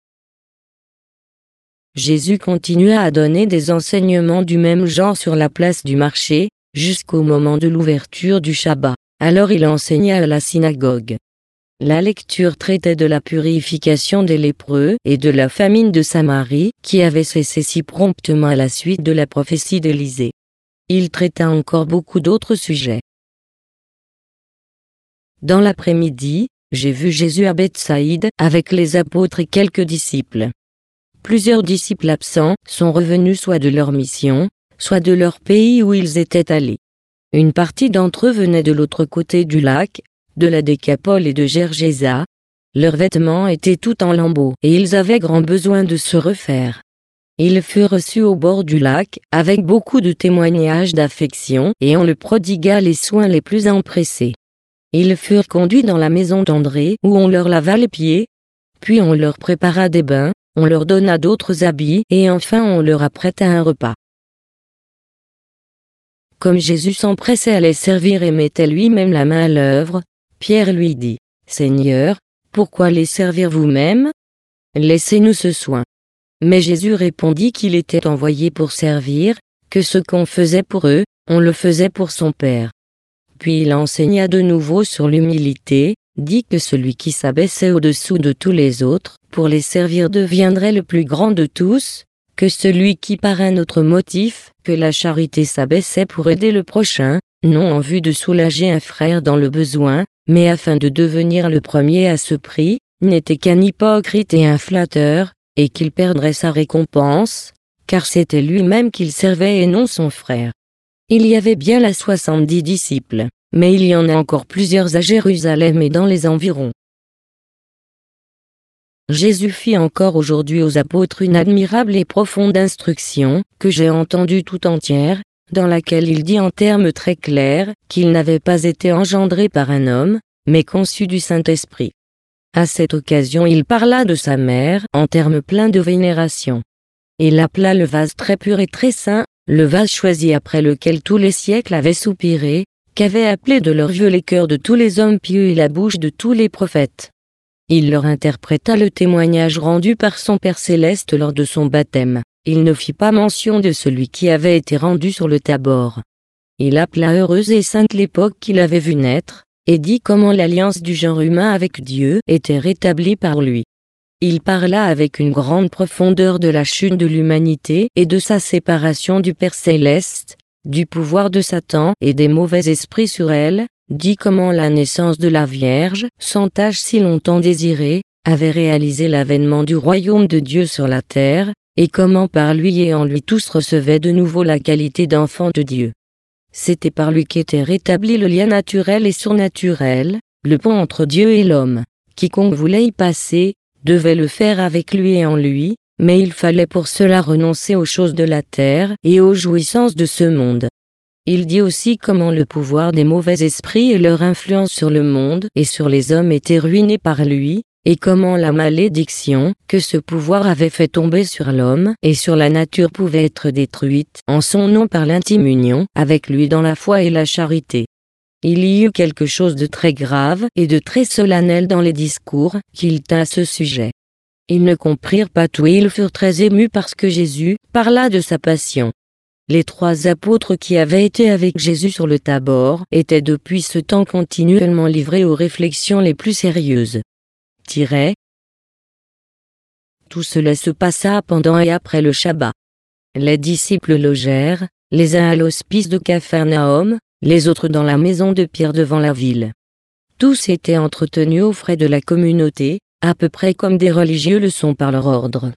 Jésus continua à donner des enseignements du même genre sur la place du marché, jusqu'au moment de l'ouverture du Shabbat. Alors il enseigna à la synagogue. La lecture traitait de la purification des lépreux et de la famine de Samarie qui avait cessé si promptement à la suite de la prophétie d'Élisée. Il traita encore beaucoup d'autres sujets. Dans l'après-midi, j'ai vu Jésus à Bethsaïde avec les apôtres et quelques disciples. Plusieurs disciples absents sont revenus soit de leur mission, soit de leur pays où ils étaient allés. Une partie d'entre eux venait de l'autre côté du lac, de la Décapole et de Gergésa. Leurs vêtements étaient tout en lambeaux et ils avaient grand besoin de se refaire. Ils furent reçus au bord du lac avec beaucoup de témoignages d'affection et on leur prodigua les soins les plus empressés. Ils furent conduits dans la maison d'André où on leur lava les pieds, puis on leur prépara des bains, on leur donna d'autres habits et enfin on leur apprêta un repas. Comme Jésus s'empressait à les servir et mettait lui-même la main à l'œuvre, Pierre lui dit, « Seigneur, pourquoi les servir vous-même? Laissez-nous ce soin. » Mais Jésus répondit qu'il était envoyé pour servir, que ce qu'on faisait pour eux, on le faisait pour son Père. Puis il enseigna de nouveau sur l'humilité, dit que celui qui s'abaissait au-dessous de tous les autres, pour les servir deviendrait le plus grand de tous, que celui qui par un autre motif, que la charité s'abaissait pour aider le prochain, non en vue de soulager un frère dans le besoin, mais afin de devenir le premier à ce prix, n'était qu'un hypocrite et un flatteur, et qu'il perdrait sa récompense, car c'était lui-même qu'il servait et non son frère. Il y avait bien là 70 disciples, mais il y en a encore plusieurs à Jérusalem et dans les environs. Jésus fit encore aujourd'hui aux apôtres une admirable et profonde instruction, que j'ai entendue tout entière, dans laquelle il dit en termes très clairs, qu'il n'avait pas été engendré par un homme, mais conçu du Saint-Esprit. À cette occasion il parla de sa mère en termes pleins de vénération. Il appela le vase très pur et très saint, le vase choisi après lequel tous les siècles avaient soupiré, qu'avaient appelé de leurs yeux les cœurs de tous les hommes pieux et la bouche de tous les prophètes. Il leur interpréta le témoignage rendu par son Père céleste lors de son baptême. Il ne fit pas mention de celui qui avait été rendu sur le Tabor. Il appela heureuse et sainte l'époque qu'il avait vue naître, et dit comment l'alliance du genre humain avec Dieu était rétablie par lui. Il parla avec une grande profondeur de la chute de l'humanité et de sa séparation du Père céleste, du pouvoir de Satan et des mauvais esprits sur elle, dit comment la naissance de la Vierge, sans tache si longtemps désirée, avait réalisé l'avènement du royaume de Dieu sur la terre, et comment par lui et en lui tous recevaient de nouveau la qualité d'enfants de Dieu. C'était par lui qu'était rétabli le lien naturel et surnaturel, le pont entre Dieu et l'homme. Quiconque voulait y passer, devait le faire avec lui et en lui, mais il fallait pour cela renoncer aux choses de la terre et aux jouissances de ce monde. Il dit aussi comment le pouvoir des mauvais esprits et leur influence sur le monde et sur les hommes était ruiné par lui, et comment la malédiction que ce pouvoir avait fait tomber sur l'homme et sur la nature pouvait être détruite en son nom par l'intime union avec lui dans la foi et la charité. Il y eut quelque chose de très grave et de très solennel dans les discours qu'il tint à ce sujet. Ils ne comprirent pas tout et ils furent très émus parce que Jésus parla de sa passion. Les 3 apôtres qui avaient été avec Jésus sur le Tabor étaient depuis ce temps continuellement livrés aux réflexions les plus sérieuses. Tout cela se passa pendant et après le Shabbat. Les disciples logèrent, les uns à l'hospice de Capharnaüm, les autres dans la maison de Pierre devant la ville. Tous étaient entretenus aux frais de la communauté, à peu près comme des religieux le sont par leur ordre.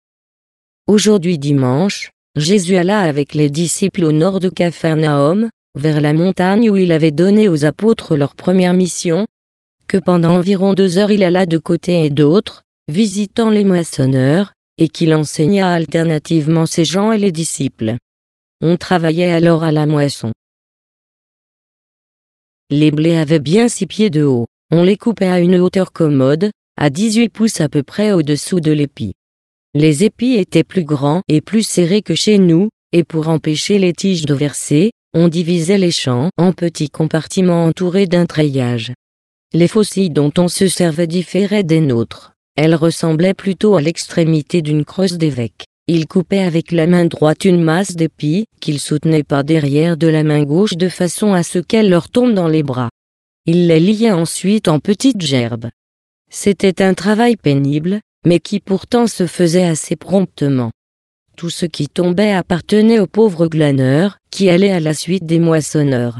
Aujourd'hui dimanche, Jésus alla avec les disciples au nord de Capharnaüm, vers la montagne où il avait donné aux apôtres leur première mission, que pendant environ 2 heures il alla de côté et d'autre, visitant les moissonneurs, et qu'il enseigna alternativement ses gens et les disciples. On travaillait alors à la moisson. Les blés avaient bien 6 pieds de haut, on les coupait à une hauteur commode, à 18 pouces à peu près au-dessous de l'épi. Les épis étaient plus grands et plus serrés que chez nous, et pour empêcher les tiges de verser, on divisait les champs en petits compartiments entourés d'un treillage. Les faucilles dont on se servait différaient des nôtres. Elles ressemblaient plutôt à l'extrémité d'une creuse d'évêque. Il coupait avec la main droite une masse d'épis, qu'il soutenait par derrière de la main gauche de façon à ce qu'elle leur tombe dans les bras. Il les liait ensuite en petites gerbes. C'était un travail pénible, mais qui pourtant se faisait assez promptement. Tout ce qui tombait appartenait aux pauvres glaneurs, qui allaient à la suite des moissonneurs.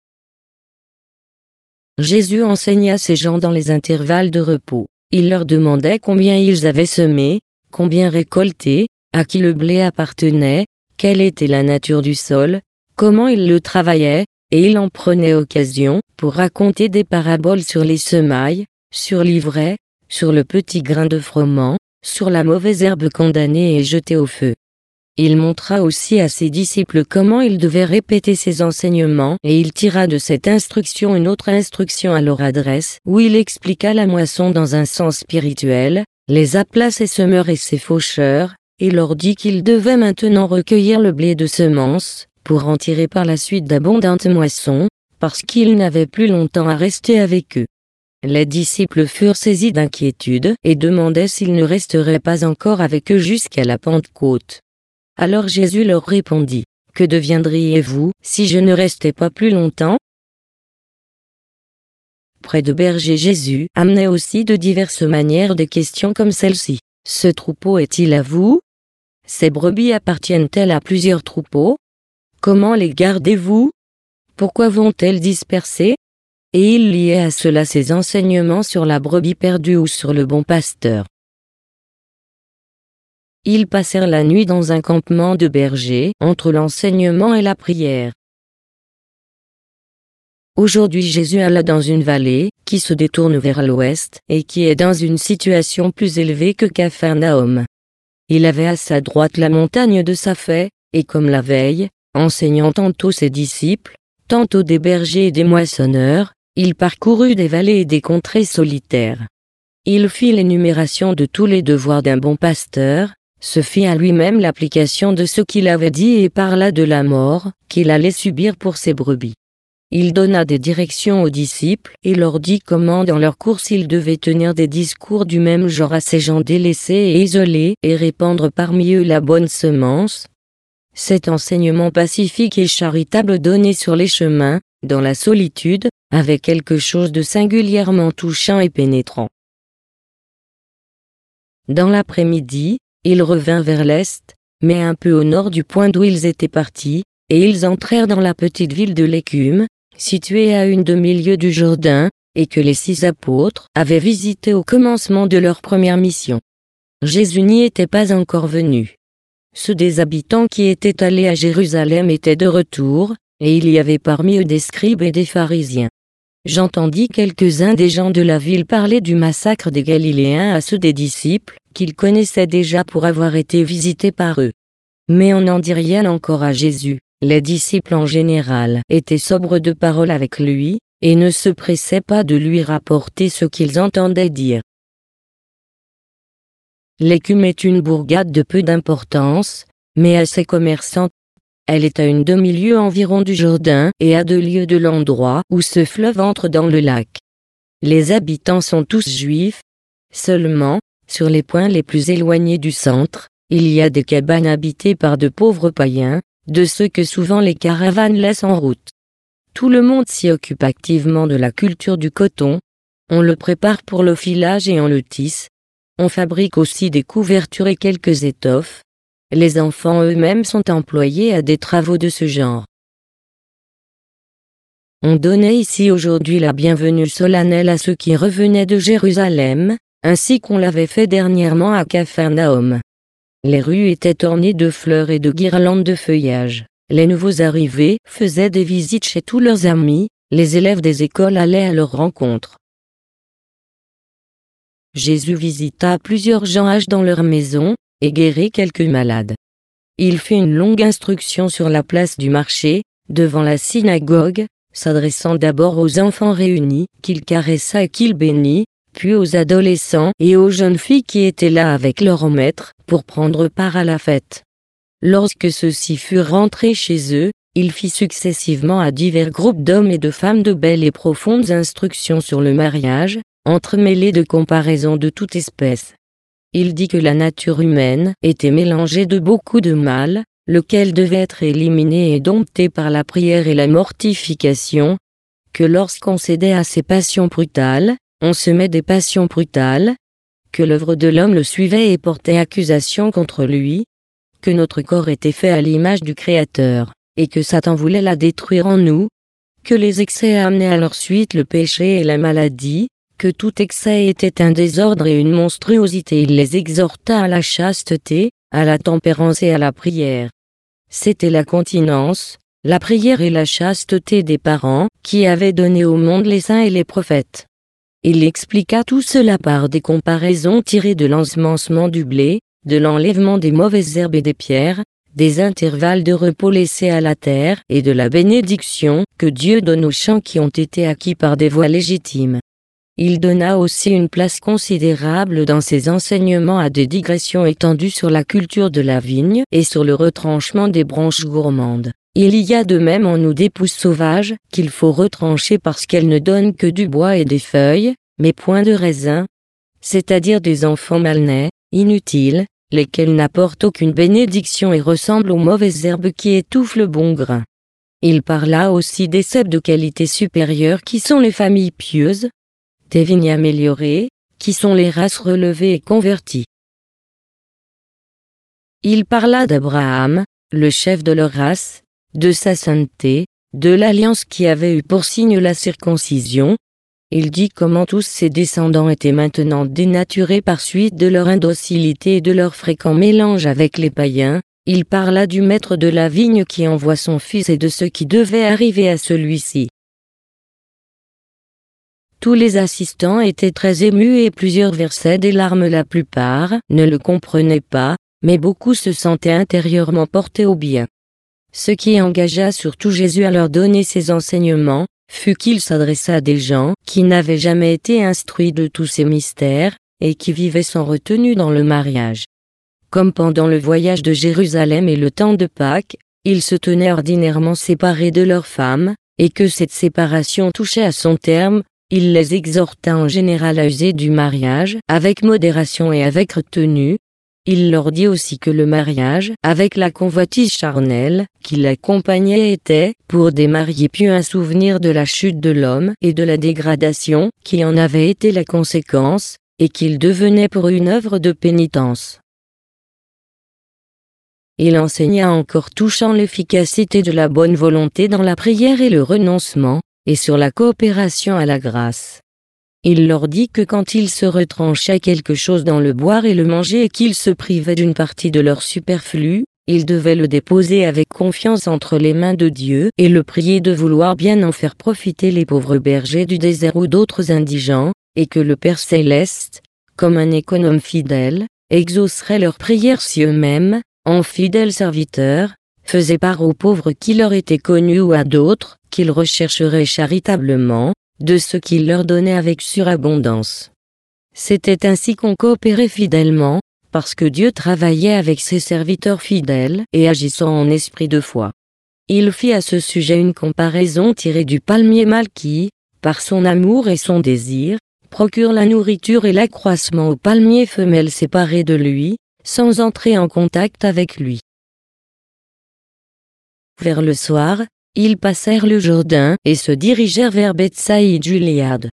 Jésus enseigna ses gens dans les intervalles de repos. Il leur demandait combien ils avaient semé, combien récolté, à qui le blé appartenait, quelle était la nature du sol, comment ils le travaillaient, et il en prenait occasion pour raconter des paraboles sur les semailles, sur l'ivraie, sur le petit grain de froment, sur la mauvaise herbe condamnée et jetée au feu. Il montra aussi à ses disciples comment ils devaient répéter ses enseignements et il tira de cette instruction une autre instruction à leur adresse où il expliqua la moisson dans un sens spirituel, les appela ses semeurs et ses faucheurs, et leur dit qu'ils devaient maintenant recueillir le blé de semence, pour en tirer par la suite d'abondantes moissons, parce qu'ils n'avaient plus longtemps à rester avec eux. Les disciples furent saisis d'inquiétude et demandaient s'ils ne resteraient pas encore avec eux jusqu'à la Pentecôte. Alors Jésus leur répondit, « Que deviendriez-vous si je ne restais pas plus longtemps ?» Près de Berger, Jésus amenait aussi de diverses manières des questions comme celle-ci. « Ce troupeau est-il à vous? Ces brebis appartiennent-elles à plusieurs troupeaux? Comment les gardez-vous? Pourquoi vont-elles disperser ?» Et il liait à cela ses enseignements sur la brebis perdue ou sur le bon pasteur. Ils passèrent la nuit dans un campement de bergers, entre l'enseignement et la prière. Aujourd'hui Jésus alla dans une vallée, qui se détourne vers l'ouest, et qui est dans une situation plus élevée que Capharnaüm. Il avait à sa droite la montagne de Saphée, et comme la veille, enseignant tantôt ses disciples, tantôt des bergers et des moissonneurs, il parcourut des vallées et des contrées solitaires. Il fit l'énumération de tous les devoirs d'un bon pasteur, se fit à lui-même l'application de ce qu'il avait dit et parla de la mort qu'il allait subir pour ses brebis. Il donna des directions aux disciples et leur dit comment dans leur course ils devaient tenir des discours du même genre à ces gens délaissés et isolés et répandre parmi eux la bonne semence. Cet enseignement pacifique et charitable donné sur les chemins, dans la solitude, avait quelque chose de singulièrement touchant et pénétrant. Dans l'après-midi, il revint vers l'est, mais un peu au nord du point d'où ils étaient partis, et ils entrèrent dans la petite ville de l'Écume, située à une demi-lieue du Jourdain, et que les 6 apôtres avaient visitée au commencement de leur première mission. Jésus n'y était pas encore venu. Ceux des habitants qui étaient allés à Jérusalem étaient de retour, et il y avait parmi eux des scribes et des pharisiens. J'entendis quelques-uns des gens de la ville parler du massacre des Galiléens à ceux des disciples, qu'ils connaissaient déjà pour avoir été visités par eux. Mais on n'en dit rien encore à Jésus. Les disciples en général étaient sobres de parole avec lui, et ne se pressaient pas de lui rapporter ce qu'ils entendaient dire. L'Écume est une bourgade de peu d'importance, mais assez commerçante. Elle est à une demi-lieue environ du Jourdain et à 2 lieues de l'endroit où ce fleuve entre dans le lac. Les habitants sont tous juifs. Seulement, sur les points les plus éloignés du centre, il y a des cabanes habitées par de pauvres païens, de ceux que souvent les caravanes laissent en route. Tout le monde s'y occupe activement de la culture du coton. On le prépare pour le filage et on le tisse. On fabrique aussi des couvertures et quelques étoffes. Les enfants eux-mêmes sont employés à des travaux de ce genre. On donnait ici aujourd'hui la bienvenue solennelle à ceux qui revenaient de Jérusalem, ainsi qu'on l'avait fait dernièrement à Capharnaüm. Les rues étaient ornées de fleurs et de guirlandes de feuillage. Les nouveaux arrivés faisaient des visites chez tous leurs amis, les élèves des écoles allaient à leur rencontre. Jésus visita plusieurs gens âgés dans leur maison, et guérit quelques malades. Il fit une longue instruction sur la place du marché, devant la synagogue, s'adressant d'abord aux enfants réunis, qu'il caressa et qu'il bénit, puis aux adolescents et aux jeunes filles qui étaient là avec leur maître, pour prendre part à la fête. Lorsque ceux-ci furent rentrés chez eux, il fit successivement à divers groupes d'hommes et de femmes de belles et profondes instructions sur le mariage, entremêlées de comparaisons de toute espèce. Il dit que la nature humaine était mélangée de beaucoup de mal, lequel devait être éliminé et dompté par la prière et la mortification, que lorsqu'on cédait à ces passions brutales, on semait des passions brutales, que l'œuvre de l'homme le suivait et portait accusation contre lui, que notre corps était fait à l'image du Créateur, et que Satan voulait la détruire en nous, que les excès amenaient à leur suite le péché et la maladie, que tout excès était un désordre et une monstruosité. Il les exhorta à la chasteté, à la tempérance et à la prière. C'était la continence, la prière et la chasteté des parents qui avaient donné au monde les saints et les prophètes. Il expliqua tout cela par des comparaisons tirées de l'ensemencement du blé, de l'enlèvement des mauvaises herbes et des pierres, des intervalles de repos laissés à la terre et de la bénédiction que Dieu donne aux champs qui ont été acquis par des voies légitimes. Il donna aussi une place considérable dans ses enseignements à des digressions étendues sur la culture de la vigne et sur le retranchement des branches gourmandes. Il y a de même en nous des pousses sauvages, qu'il faut retrancher parce qu'elles ne donnent que du bois et des feuilles, mais point de raisin, c'est-à-dire des enfants mal-nés, inutiles, lesquels n'apportent aucune bénédiction et ressemblent aux mauvaises herbes qui étouffent le bon grain. Il parla aussi des cèpes de qualité supérieure qui sont les familles pieuses, des vignes améliorées, qui sont les races relevées et converties. Il parla d'Abraham, le chef de leur race, de sa sainteté, de l'alliance qui avait eu pour signe la circoncision. Il dit comment tous ses descendants étaient maintenant dénaturés par suite de leur indocilité et de leur fréquent mélange avec les païens. Il parla du maître de la vigne qui envoie son fils et de ce qui devait arriver à celui-ci. Tous les assistants étaient très émus et plusieurs versaient des larmes. La plupart ne le comprenaient pas, mais beaucoup se sentaient intérieurement portés au bien. Ce qui engagea surtout Jésus à leur donner ses enseignements, fut qu'il s'adressa à des gens qui n'avaient jamais été instruits de tous ces mystères, et qui vivaient sans retenue dans le mariage. Comme pendant le voyage de Jérusalem et le temps de Pâques, ils se tenaient ordinairement séparés de leurs femmes, et que cette séparation touchait à son terme, il les exhorta en général à user du mariage avec modération et avec retenue. Il leur dit aussi que le mariage, avec la convoitise charnelle qui l'accompagnait, était, pour des mariés pieux, un souvenir de la chute de l'homme et de la dégradation qui en avait été la conséquence, et qu'il devenait pour une œuvre de pénitence. Il enseigna encore touchant l'efficacité de la bonne volonté dans la prière et le renoncement, et sur la coopération à la grâce. Il leur dit que quand ils se retranchaient quelque chose dans le boire et le manger et qu'ils se privaient d'une partie de leur superflu, ils devaient le déposer avec confiance entre les mains de Dieu et le prier de vouloir bien en faire profiter les pauvres bergers du désert ou d'autres indigents, et que le Père Céleste, comme un économe fidèle, exaucerait leurs prières si eux-mêmes, en fidèles serviteurs, faisaient part aux pauvres qui leur étaient connus ou à d'autres, qu'ils rechercheraient charitablement, de ce qu'il leur donnait avec surabondance. C'était ainsi qu'on coopérait fidèlement, parce que Dieu travaillait avec ses serviteurs fidèles et agissant en esprit de foi. Il fit à ce sujet une comparaison tirée du palmier mâle qui, par son amour et son désir, procure la nourriture et l'accroissement au palmier femelle séparé de lui, sans entrer en contact avec lui. Vers le soir, ils passèrent le Jourdain et se dirigèrent vers Bethsaïde Juléade.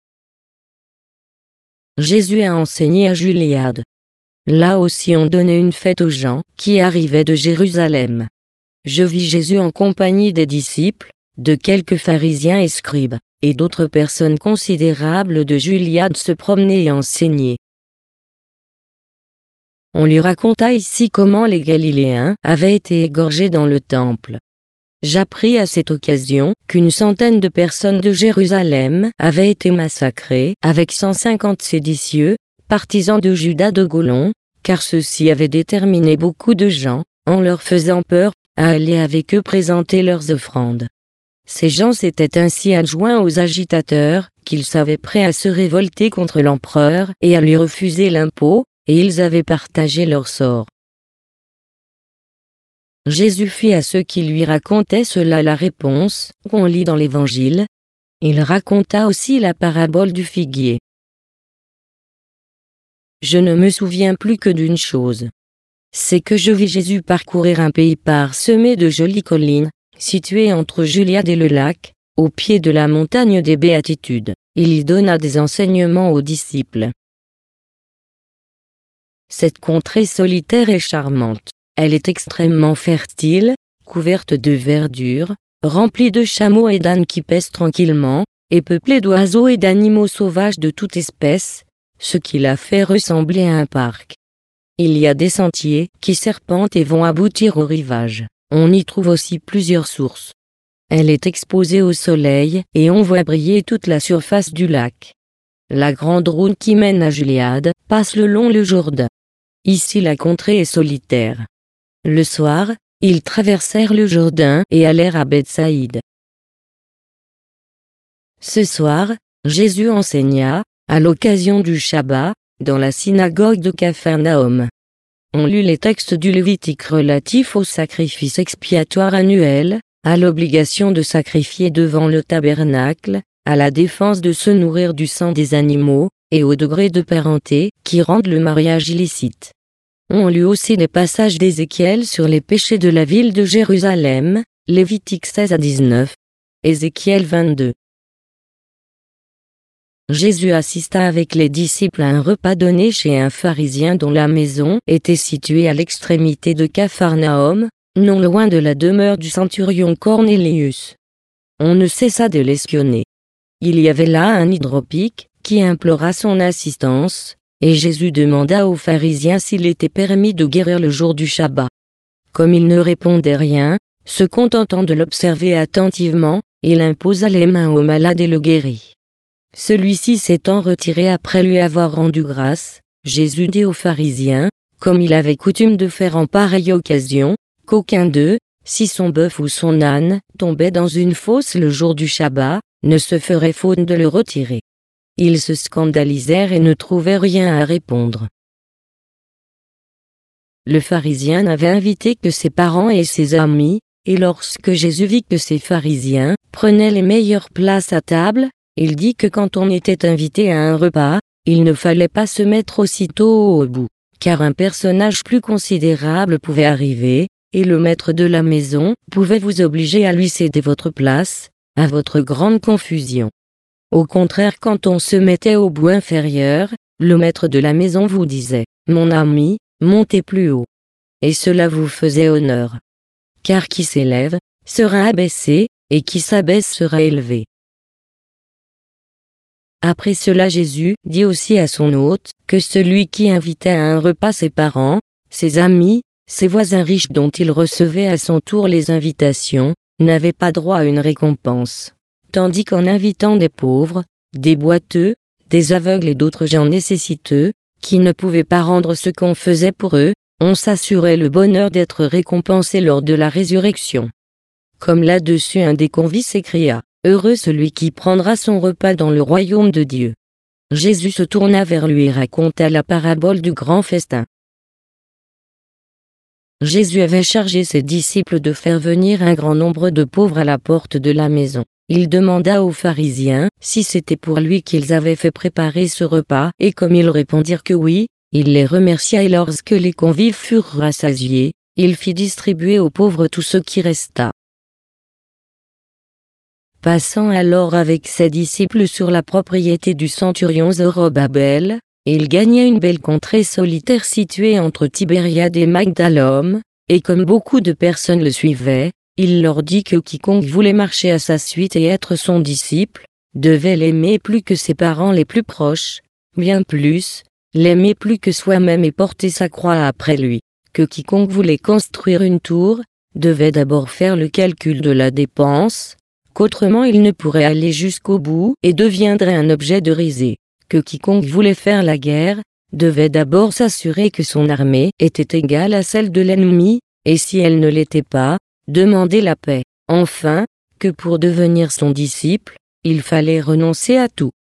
Jésus a enseigné à Juléade. Là aussi on donnait une fête aux gens qui arrivaient de Jérusalem. Je vis Jésus en compagnie des disciples, de quelques pharisiens et scribes, et d'autres personnes considérables de Juléade se promener et enseigner. On lui raconta ici comment les Galiléens avaient été égorgés dans le temple. J'appris à cette occasion qu'une centaine de personnes de Jérusalem avaient été massacrées avec 150 séditieux, partisans de Judas de Golon, car ceux-ci avaient déterminé beaucoup de gens, en leur faisant peur, à aller avec eux présenter leurs offrandes. Ces gens s'étaient ainsi adjoints aux agitateurs, qu'ils savaient prêts à se révolter contre l'empereur et à lui refuser l'impôt, et ils avaient partagé leur sort. Jésus fit à ceux qui lui racontaient cela la réponse qu'on lit dans l'Évangile. Il raconta aussi la parabole du figuier. Je ne me souviens plus que d'une chose. C'est que je vis Jésus parcourir un pays parsemé de jolies collines, situées entre Juliade et le lac, au pied de la montagne des Béatitudes. Il y donna des enseignements aux disciples. Cette contrée solitaire est charmante. Elle est extrêmement fertile, couverte de verdure, remplie de chameaux et d'ânes qui paissent tranquillement, et peuplée d'oiseaux et d'animaux sauvages de toute espèce, ce qui la fait ressembler à un parc. Il y a des sentiers qui serpentent et vont aboutir au rivage. On y trouve aussi plusieurs sources. Elle est exposée au soleil et on voit briller toute la surface du lac. La grande route qui mène à Juliade passe le long du Jourdain. Ici la contrée est solitaire. Le soir, ils traversèrent le Jourdain et allèrent à Bethsaïde. Ce soir, Jésus enseigna, à l'occasion du Shabbat, dans la synagogue de Capharnaüm. On lut les textes du Lévitique relatifs au sacrifice expiatoire annuel, à l'obligation de sacrifier devant le tabernacle, à la défense de se nourrir du sang des animaux, et au degré de parenté qui rendent le mariage illicite. On lut aussi des passages d'Ézéchiel sur les péchés de la ville de Jérusalem, Lévitique 16 à 19, Ézéchiel 22. Jésus assista avec les disciples à un repas donné chez un pharisien dont la maison était située à l'extrémité de Capharnaüm, non loin de la demeure du centurion Cornélius. On ne cessa de l'espionner. Il y avait là un hydropique, qui implora son assistance, et Jésus demanda aux pharisiens s'il était permis de guérir le jour du Shabbat. Comme il ne répondait rien, se contentant de l'observer attentivement, il imposa les mains au malade et le guérit. Celui-ci s'étant retiré après lui avoir rendu grâce, Jésus dit aux pharisiens, comme il avait coutume de faire en pareille occasion, qu'aucun d'eux, si son bœuf ou son âne tombait dans une fosse le jour du Shabbat, ne se ferait faute de le retirer. Ils se scandalisèrent et ne trouvaient rien à répondre. Le pharisien n'avait invité que ses parents et ses amis, et lorsque Jésus vit que ces pharisiens prenaient les meilleures places à table, il dit que quand on était invité à un repas, il ne fallait pas se mettre aussitôt au bout, car un personnage plus considérable pouvait arriver, et le maître de la maison pouvait vous obliger à lui céder votre place, à votre grande confusion. Au contraire, quand on se mettait au bout inférieur, le maître de la maison vous disait « Mon ami, montez plus haut ». Et cela vous faisait honneur. Car qui s'élève, sera abaissé, et qui s'abaisse sera élevé. Après cela Jésus dit aussi à son hôte, que celui qui invitait à un repas ses parents, ses amis, ses voisins riches dont il recevait à son tour les invitations, n'avait pas droit à une récompense. Tandis qu'en invitant des pauvres, des boiteux, des aveugles et d'autres gens nécessiteux, qui ne pouvaient pas rendre ce qu'on faisait pour eux, on s'assurait le bonheur d'être récompensé lors de la résurrection. Comme là-dessus un des convives s'écria, « Heureux celui qui prendra son repas dans le royaume de Dieu ». Jésus se tourna vers lui et raconta la parabole du grand festin. Jésus avait chargé ses disciples de faire venir un grand nombre de pauvres à la porte de la maison. Il demanda aux pharisiens si c'était pour lui qu'ils avaient fait préparer ce repas, et comme ils répondirent que oui, il les remercia et lorsque les convives furent rassasiés, il fit distribuer aux pauvres tout ce qui resta. Passant alors avec ses disciples sur la propriété du centurion Zorobabel, il gagna une belle contrée solitaire située entre Tibériade et Magdalum, et comme beaucoup de personnes le suivaient, il leur dit que quiconque voulait marcher à sa suite et être son disciple, devait l'aimer plus que ses parents les plus proches, bien plus, l'aimer plus que soi-même et porter sa croix après lui, que quiconque voulait construire une tour, devait d'abord faire le calcul de la dépense, qu'autrement il ne pourrait aller jusqu'au bout et deviendrait un objet de risée, que quiconque voulait faire la guerre, devait d'abord s'assurer que son armée était égale à celle de l'ennemi, et si elle ne l'était pas, demander la paix. Enfin, que pour devenir son disciple, il fallait renoncer à tout.